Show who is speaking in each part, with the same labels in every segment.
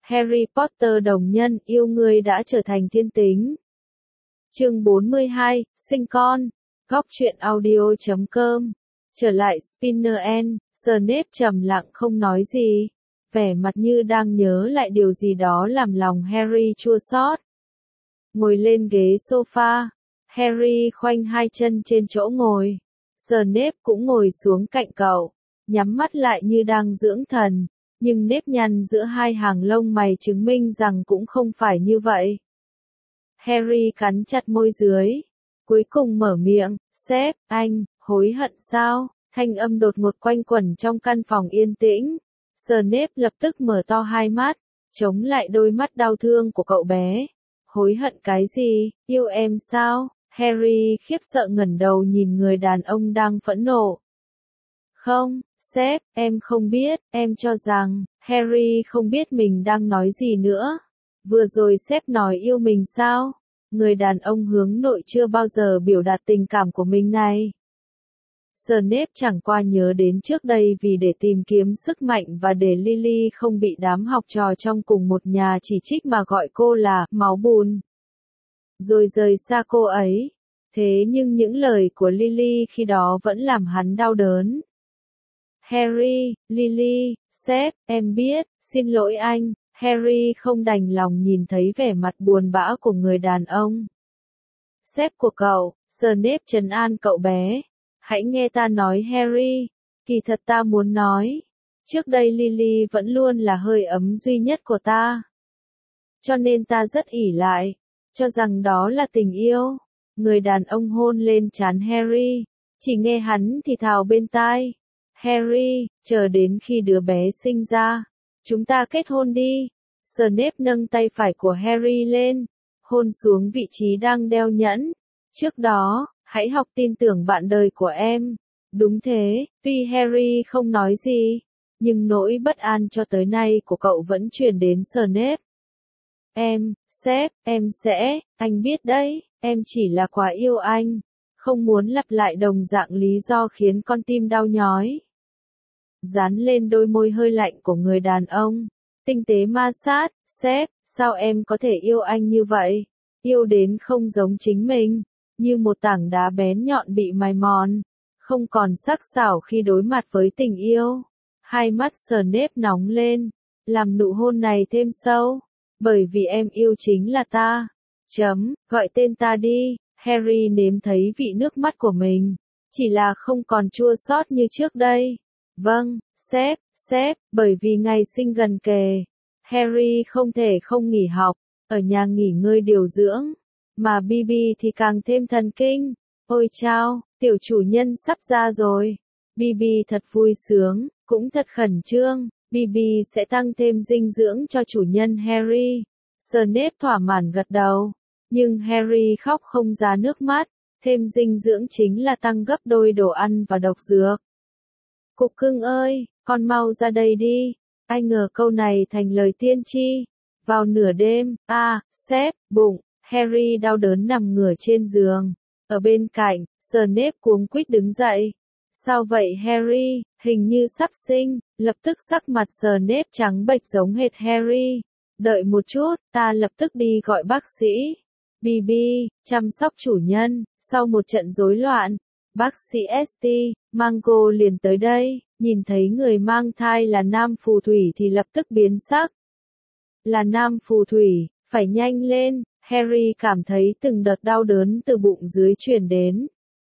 Speaker 1: Harry Potter đồng nhân yêu ngươi đã trở thành thiên tính. Chương 42, sinh con. Góc truyện audio.com. Trở lại Spinner End, Snape trầm lặng không nói gì, vẻ mặt như đang nhớ lại điều gì đó làm lòng Harry chua xót. Ngồi lên ghế sofa, Harry khoanh hai chân trên chỗ ngồi. Snape cũng ngồi xuống cạnh cậu, nhắm mắt lại như đang dưỡng thần, nhưng nếp nhăn giữa hai hàng lông mày chứng minh rằng cũng không phải như vậy. Harry cắn chặt môi dưới, cuối cùng mở miệng, "Sếp, anh, hối hận sao?" Thanh âm đột ngột quanh quẩn trong căn phòng yên tĩnh. Snape lập tức mở to hai mắt, chống lại đôi mắt đau thương của cậu bé. "Hối hận cái gì, yêu em sao?" Harry khiếp sợ ngẩng đầu nhìn người đàn ông đang phẫn nộ. "Không, sếp, em không biết." Em cho rằng, Harry không biết mình đang nói gì nữa. "Vừa rồi sếp nói yêu mình sao?" Người đàn ông hướng nội chưa bao giờ biểu đạt tình cảm của mình này. Snape chẳng qua nhớ đến trước đây vì để tìm kiếm sức mạnh và để Lily không bị đám học trò trong cùng một nhà chỉ trích mà gọi cô là máu bùn. Rồi rời xa cô ấy. Thế nhưng những lời của Lily khi đó vẫn làm hắn đau đớn. "Harry, Lily, sếp, em biết, xin lỗi anh." Harry không đành lòng nhìn thấy vẻ mặt buồn bã của người đàn ông. "Sếp của cậu." Snape trấn an cậu bé. "Hãy nghe ta nói Harry, kỳ thật ta muốn nói. Trước đây Lily vẫn luôn là hơi ấm duy nhất của ta. Cho nên ta rất ỷ lại, cho rằng đó là tình yêu." Người đàn ông hôn lên trán Harry, chỉ nghe hắn thì thào bên tai. "Harry, chờ đến khi đứa bé sinh ra, chúng ta kết hôn đi." Snape nâng tay phải của Harry lên, hôn xuống vị trí đang đeo nhẫn. "Trước đó, hãy học tin tưởng bạn đời của em." Đúng thế, tuy Harry không nói gì, nhưng nỗi bất an cho tới nay của cậu vẫn truyền đến Snape. Sếp, em sẽ, anh biết đấy, em chỉ là quá yêu anh, không muốn lặp lại đồng dạng lý do khiến con tim đau nhói." Dán lên đôi môi hơi lạnh của người đàn ông, tinh tế ma sát. "Sếp, sao em có thể yêu anh như vậy? Yêu đến không giống chính mình, như một tảng đá bén nhọn bị mài mòn, không còn sắc sảo khi đối mặt với tình yêu." Hai mắt Snape nóng lên, làm nụ hôn này thêm sâu. "Bởi vì em yêu chính là ta. Gọi tên ta đi." Harry nếm thấy vị nước mắt của mình, chỉ là không còn chua xót như trước đây. "Vâng, sếp, bởi vì ngày sinh gần kề, Harry không thể không nghỉ học, ở nhà nghỉ ngơi điều dưỡng, mà Bibi thì càng thêm thần kinh. Ôi chao, tiểu chủ nhân sắp ra rồi." Bibi thật vui sướng, cũng thật khẩn trương, Bibi sẽ tăng thêm dinh dưỡng cho chủ nhân Harry. Snape thỏa mãn gật đầu, nhưng Harry khóc không ra nước mắt, thêm dinh dưỡng chính là tăng gấp đôi đồ ăn và độc dược. "Cục cưng ơi, con mau ra đây đi." Ai ngờ câu này thành lời tiên tri. Vào nửa đêm, sếp, bụng, Harry đau đớn nằm ngửa trên giường. Ở bên cạnh, Snape cuống quýt đứng dậy. "Sao vậy Harry, hình như sắp sinh." Lập tức sắc mặt Snape trắng bệch giống hệt Harry. "Đợi một chút, ta lập tức đi gọi bác sĩ." "Bibi, chăm sóc chủ nhân." Sau một trận rối loạn, bác sĩ St. Mango liền tới đây, nhìn thấy người mang thai là nam phù thủy thì lập tức biến sắc. "Là nam phù thủy, phải nhanh lên." Harry cảm thấy từng đợt đau đớn từ bụng dưới truyền đến.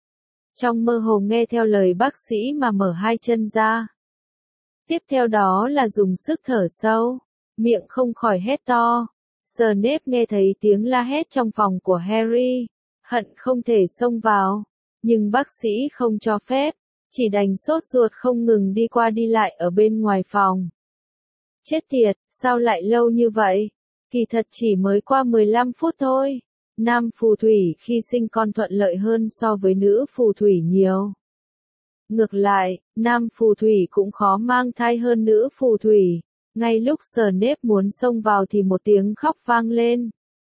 Speaker 1: Trong mơ hồ nghe theo lời bác sĩ mà mở hai chân ra. Tiếp theo đó là dùng sức thở sâu, miệng không khỏi hét to. Snape nghe thấy tiếng la hét trong phòng của Harry, hận không thể xông vào, nhưng bác sĩ không cho phép, chỉ đành sốt ruột không ngừng đi qua đi lại ở bên ngoài phòng. Chết tiệt, sao lại lâu như vậy? Kỳ thật chỉ mới qua 15 phút thôi. Nam phù thủy khi sinh con thuận lợi hơn so với nữ phù thủy nhiều. Ngược lại, nam phù thủy cũng khó mang thai hơn nữ phù thủy. Ngay lúc Snape muốn xông vào thì một tiếng khóc vang lên.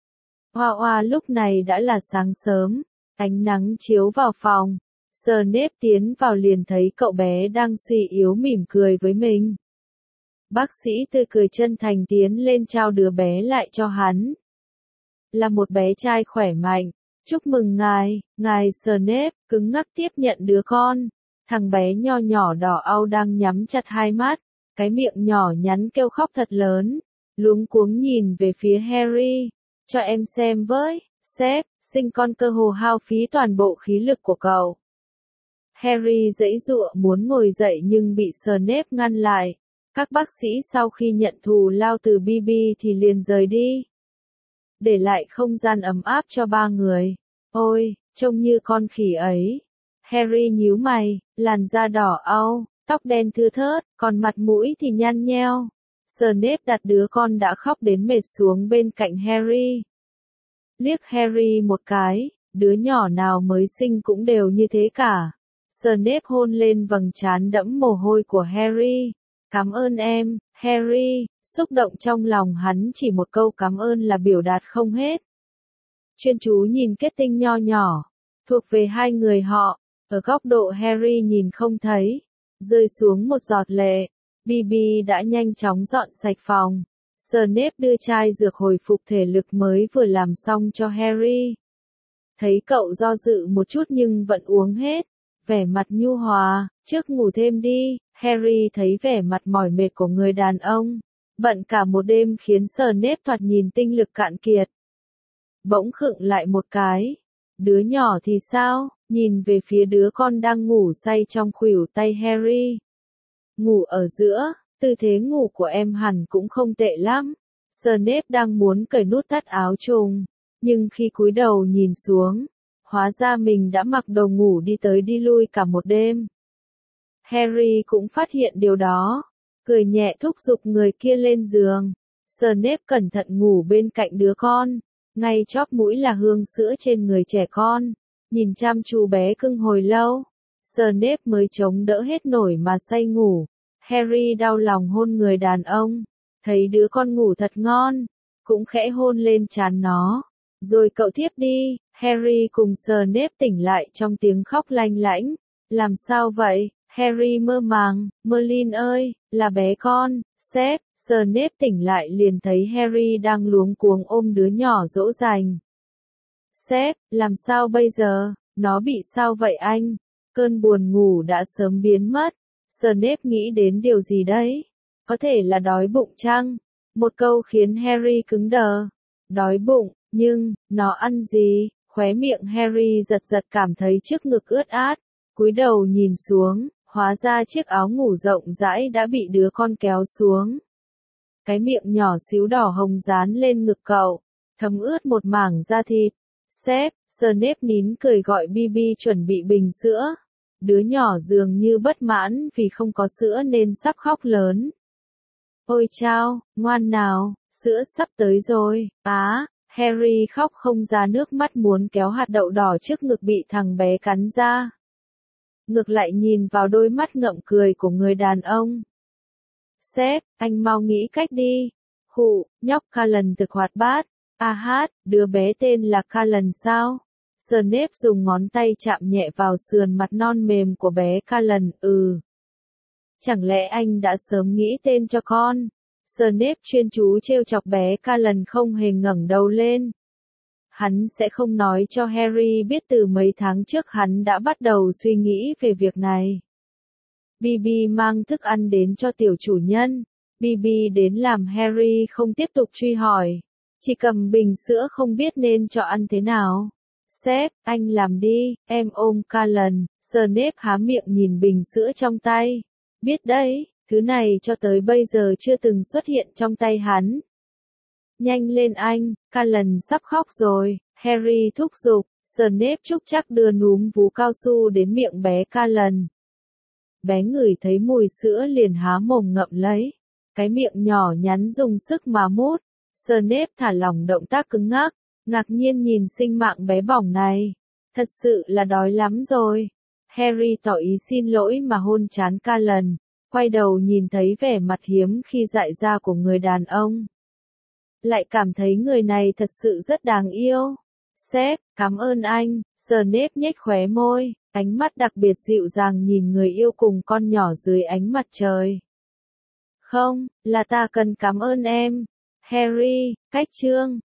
Speaker 1: Hoa hoa, lúc này đã là sáng sớm, ánh nắng chiếu vào phòng. Snape tiến vào liền thấy cậu bé đang suy yếu mỉm cười với mình. Bác sĩ tươi cười chân thành tiến lên trao đứa bé lại cho hắn. Là một bé trai khỏe mạnh. Chúc mừng ngài Snape, cứng ngắc tiếp nhận đứa con. Thằng bé nho nhỏ đỏ au đang nhắm chặt hai mắt, cái miệng nhỏ nhắn kêu khóc thật lớn, luống cuống nhìn về phía Harry. Cho em xem với, sếp, sinh con cơ hồ hao phí toàn bộ khí lực của cậu. Harry giãy giụa muốn ngồi dậy nhưng bị Snape ngăn lại. Các bác sĩ sau khi nhận thù lao từ BB thì liền rời đi, để lại không gian ấm áp cho ba người. Ôi, trông như con khỉ ấy. Harry nhíu mày, làn da đỏ au, tóc đen thưa thớt, còn mặt mũi thì nhăn nheo. Snape đặt đứa con đã khóc đến mệt xuống bên cạnh Harry. Liếc Harry một cái, đứa nhỏ nào mới sinh cũng đều như thế cả. Snape hôn lên vầng trán đẫm mồ hôi của Harry. Cảm ơn em, Harry. Xúc động trong lòng hắn chỉ một câu cảm ơn là biểu đạt không hết. Chuyên chú nhìn kết tinh nho nhỏ, thuộc về hai người họ, ở góc độ Harry nhìn không thấy, rơi xuống một giọt lệ. BB đã nhanh chóng dọn sạch phòng. Snape đưa chai dược hồi phục thể lực mới vừa làm xong cho Harry. Thấy cậu do dự một chút nhưng vẫn uống hết, vẻ mặt nhu hòa, trước ngủ thêm đi. Harry thấy vẻ mặt mỏi mệt của người đàn ông, bận cả một đêm khiến Snape thoạt nhìn tinh lực cạn kiệt. Bỗng khựng lại một cái. Đứa nhỏ thì sao? Nhìn về phía đứa con đang ngủ say trong khuỷu tay Harry. Ngủ ở giữa, tư thế ngủ của em hẳn cũng không tệ lắm. Snape đang muốn cởi nút thắt áo trùng, nhưng khi cúi đầu nhìn xuống, hóa ra mình đã mặc đồ ngủ đi tới đi lui cả một đêm. Harry cũng phát hiện điều đó, cười nhẹ thúc giục người kia lên giường. Snape cẩn thận ngủ bên cạnh đứa con, ngay chóp mũi là hương sữa trên người trẻ con, nhìn chăm chú bé cưng hồi lâu. Snape mới chống đỡ hết nổi mà say ngủ. Harry đau lòng hôn người đàn ông, thấy đứa con ngủ thật ngon, cũng khẽ hôn lên trán nó. Rồi cậu tiếp đi. Harry cùng Snape tỉnh lại trong tiếng khóc lanh lảnh. Làm sao vậy? Harry mơ màng. Merlin ơi, là bé con, sếp. Snape tỉnh lại liền thấy Harry đang luống cuống ôm đứa nhỏ dỗ dành. Sếp, làm sao bây giờ? Nó bị sao vậy anh? Cơn buồn ngủ đã sớm biến mất. Snape nghĩ đến điều gì đấy? Có thể là đói bụng chăng? Một câu khiến Harry cứng đờ. Đói bụng, nhưng, nó ăn gì? Khóe miệng Harry giật giật cảm thấy trước ngực ướt át. Cúi đầu nhìn xuống, hóa ra chiếc áo ngủ rộng rãi đã bị đứa con kéo xuống. Cái miệng nhỏ xíu đỏ hồng dán lên ngực cậu, thấm ướt một mảng da thịt. Sếp, Snape nín cười gọi BB chuẩn bị bình sữa. Đứa nhỏ dường như bất mãn vì không có sữa nên sắp khóc lớn. Ôi chao, ngoan nào, sữa sắp tới rồi. Harry khóc không ra nước mắt muốn kéo hạt đậu đỏ trước ngực bị thằng bé cắn ra. Ngược lại nhìn vào đôi mắt ngậm cười của người đàn ông. Sếp, anh mau nghĩ cách đi. Khụ, nhóc Callan thực hoạt bát. Đứa bé tên là Callan sao? Snape dùng ngón tay chạm nhẹ vào sườn mặt non mềm của bé Callan. Chẳng lẽ anh đã sớm nghĩ tên cho con? Snape chuyên chú trêu chọc bé Callan không hề ngẩng đầu lên. Hắn sẽ không nói cho Harry biết từ mấy tháng trước hắn đã bắt đầu suy nghĩ về việc này. BB mang thức ăn đến cho tiểu chủ nhân. BB đến làm Harry không tiếp tục truy hỏi. Chỉ cầm bình sữa không biết nên cho ăn thế nào. Sếp, anh làm đi, em ôm Callan. Snape há miệng nhìn bình sữa trong tay. Biết đấy, thứ này cho tới bây giờ chưa từng xuất hiện trong tay hắn. Nhanh lên anh, Callan sắp khóc rồi. Harry thúc giục. Snape trúc chắc đưa núm vú cao su đến miệng bé Callan. Bé ngửi thấy mùi sữa liền há mồm ngậm lấy. Cái miệng nhỏ nhắn dùng sức mà mút. Snape thả lỏng động tác cứng ngắc, ngạc nhiên nhìn sinh mạng bé bỏng này. Thật sự là đói lắm rồi. Harry tỏ ý xin lỗi mà hôn trán Callan, quay đầu nhìn thấy vẻ mặt hiếm khi dại ra của người đàn ông. Lại cảm thấy người này thật sự rất đáng yêu. Sếp, cảm ơn anh. Snape nhếch khóe môi, ánh mắt đặc biệt dịu dàng nhìn người yêu cùng con nhỏ dưới ánh mặt trời. Không, là ta cần cảm ơn em. Harry, cách chương.